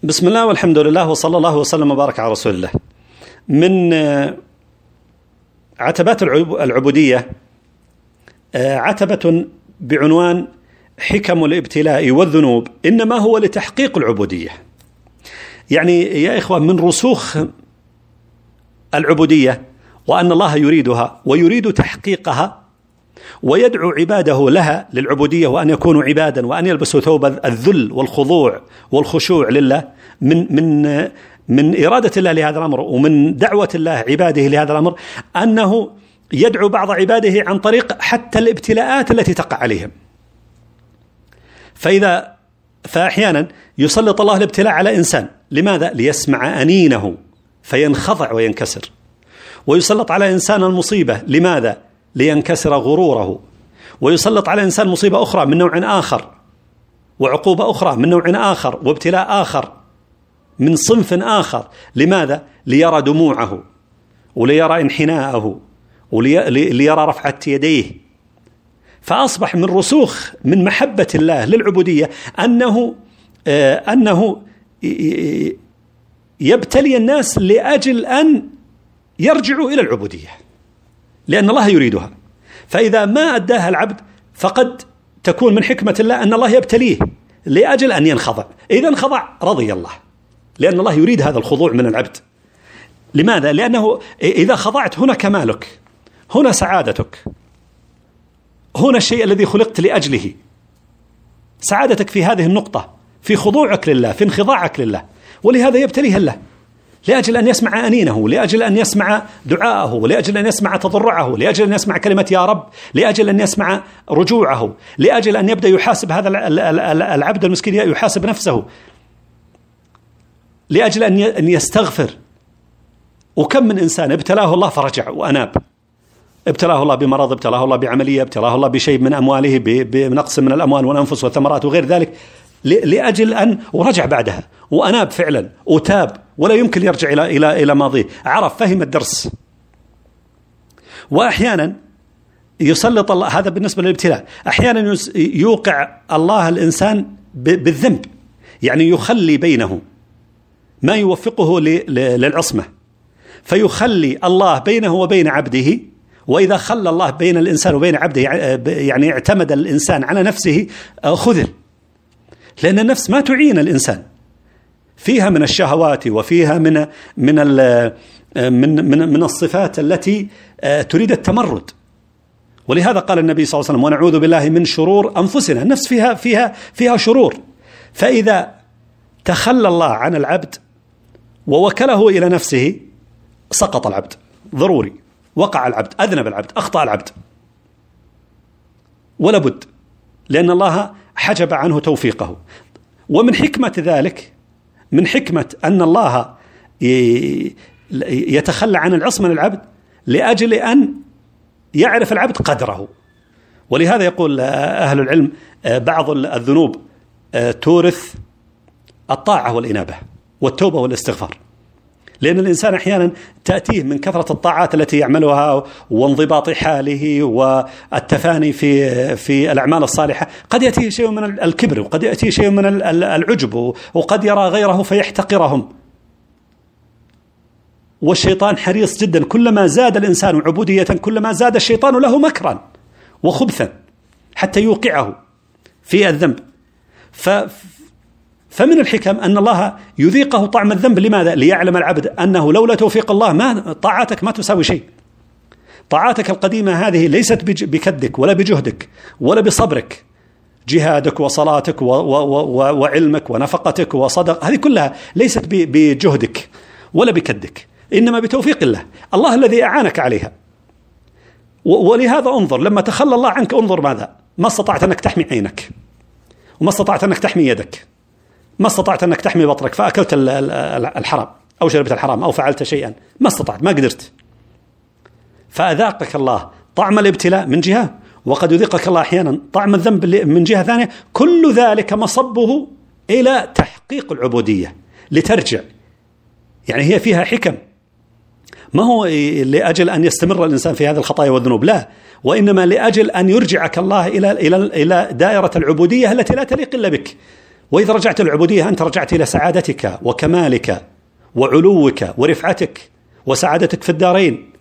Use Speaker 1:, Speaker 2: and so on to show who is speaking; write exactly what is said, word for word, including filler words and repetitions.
Speaker 1: بسم الله والحمد لله وصلى الله وسلم وبارك على رسول الله. من عتبات العبودية عتبة بعنوان حكم الابتلاء والذنوب إنما هو لتحقيق العبودية. يعني يا إخوة، من رسوخ العبودية وأن الله يريدها ويريد تحقيقها ويدعو عباده لها للعبودية وأن يكونوا عبادا وأن يلبسوا ثوب الذل والخضوع والخشوع لله. من من من إرادة الله لهذا الأمر ومن دعوة الله عباده لهذا الأمر أنه يدعو بعض عباده عن طريق حتى الابتلاءات التي تقع عليهم. فإذا فأحيانا يسلط الله الابتلاء على إنسان، لماذا؟ ليسمع أنينه فينخضع وينكسر. ويسلط على إنسان المصيبة، لماذا؟ لينكسر غروره. ويسلط على إنسان مصيبة أخرى من نوع آخر، وعقوبة أخرى من نوع آخر، وابتلاء آخر من صنف آخر، لماذا؟ ليرى دموعه وليرى انحناءه وليرى رفعة يديه. فأصبح من رسوخ من محبة الله للعبودية أنه آه أنه يبتلي الناس لأجل أن يرجعوا إلى العبودية، لأن الله يريدها. فإذا ما أداها العبد فقد تكون من حكمة الله أن الله يبتليه لأجل أن ينخضع. إذا انخضع رضي الله، لأن الله يريد هذا الخضوع من العبد. لماذا؟ لأنه إذا خضعت هنا كمالك، هنا سعادتك، هنا الشيء الذي خلقت لأجله. سعادتك في هذه النقطة، في خضوعك لله، في انخضاعك لله. ولهذا يبتليها الله لأجل أن يسمع أنينه، لأجل أن يسمع دعاءه، لأجل أن يسمع تضرعه، لأجل أن يسمع كلمة يا رب، لأجل أن يسمع رجوعه، لأجل أن يبدأ يحاسب هذا العبد المسكين، يحاسب نفسه، لأجل أن يستغفر. وكم من إنسان ابتلاه الله فرجع وأناب، ابتلاه الله بمرض، ابتلاه الله بعملية، ابتلاه الله بشيء من أمواله، بنقص من الأموال والأنفس والثمرات وغير ذلك، لأجل أن ورجع بعدها وأناب فعلا وتاب، ولا يمكن يرجع إلى إلى إلى ماضيه، عرف فهم الدرس. وأحيانا يسلط الله، هذا بالنسبة للابتلاء، أحيانا يوقع الله الإنسان بالذنب، يعني يخلي بينه ما يوفقه للعصمة، فيخلي الله بينه وبين عبده. وإذا خلى الله بين الإنسان وبين عبده يعني اعتمد الإنسان على نفسه خذل، لأن النفس ما تعين الإنسان، فيها من الشهوات وفيها من من من من, من الصفات التي تريد التمرد. ولهذا قال النبي صلى الله عليه وسلم: ونعوذ بالله من شرور أنفسنا. النفس فيها فيها فيها شرور. فإذا تخلى الله عن العبد ووكله إلى نفسه سقط العبد ضروري، وقع العبد، أذنب العبد، أخطأ العبد، ولا بد، لأن الله حجب عنه توفيقه. ومن حكمة ذلك، من حكمة أن الله يتخلى عن العصمة للعبد لأجل أن يعرف العبد قدره. ولهذا يقول أهل العلم: بعض الذنوب تورث الطاعة والإنابة والتوبة والاستغفار، لأن الإنسان أحيانا تأتيه من كثرة الطاعات التي يعملها وانضباط حاله والتفاني في في الأعمال الصالحة، قد يأتيه شيء من الكبر، وقد يأتيه شيء من العجب، وقد يرى غيره فيحتقرهم. والشيطان حريص جدا، كلما زاد الإنسان عبودية كلما زاد الشيطان له مكرا وخبثا حتى يوقعه في الذنب. ف فمن الحكم أن الله يذيقه طعم الذنب. لماذا؟ ليعلم العبد أنه لولا توفيق الله ما طاعاتك ما تساوي شيء. طاعاتك القديمة هذه ليست بكدك ولا بجهدك ولا بصبرك، جهادك وصلاتك وعلمك ونفقتك وصدق، هذه كلها ليست بجهدك ولا بكدك، إنما بتوفيق الله، الله الذي أعانك عليها. ولهذا انظر، لما تخلى الله عنك انظر ماذا؟ ما استطعت أنك تحمي عينك، وما استطعت أنك تحمي يدك، ما استطعت أنك تحمي بطنك فأكلت الحرام أو شربت الحرام أو فعلت شيئا، ما استطعت، ما قدرت. فأذاقك الله طعم الابتلاء من جهة، وقد يذيقك الله أحيانا طعم الذنب من جهة ثانية. كل ذلك مصبه إلى تحقيق العبودية لترجع. يعني هي فيها حكم، ما هو لأجل أن يستمر الإنسان في هذه الخطايا والذنوب، لا، وإنما لأجل أن يرجعك الله إلى إلى إلى دائرة العبودية التي لا تليق إلا بك. وإذا رجعت العبودية أنت رجعت إلى سعادتك وكمالك وعلوك ورفعتك وسعادتك في الدارين.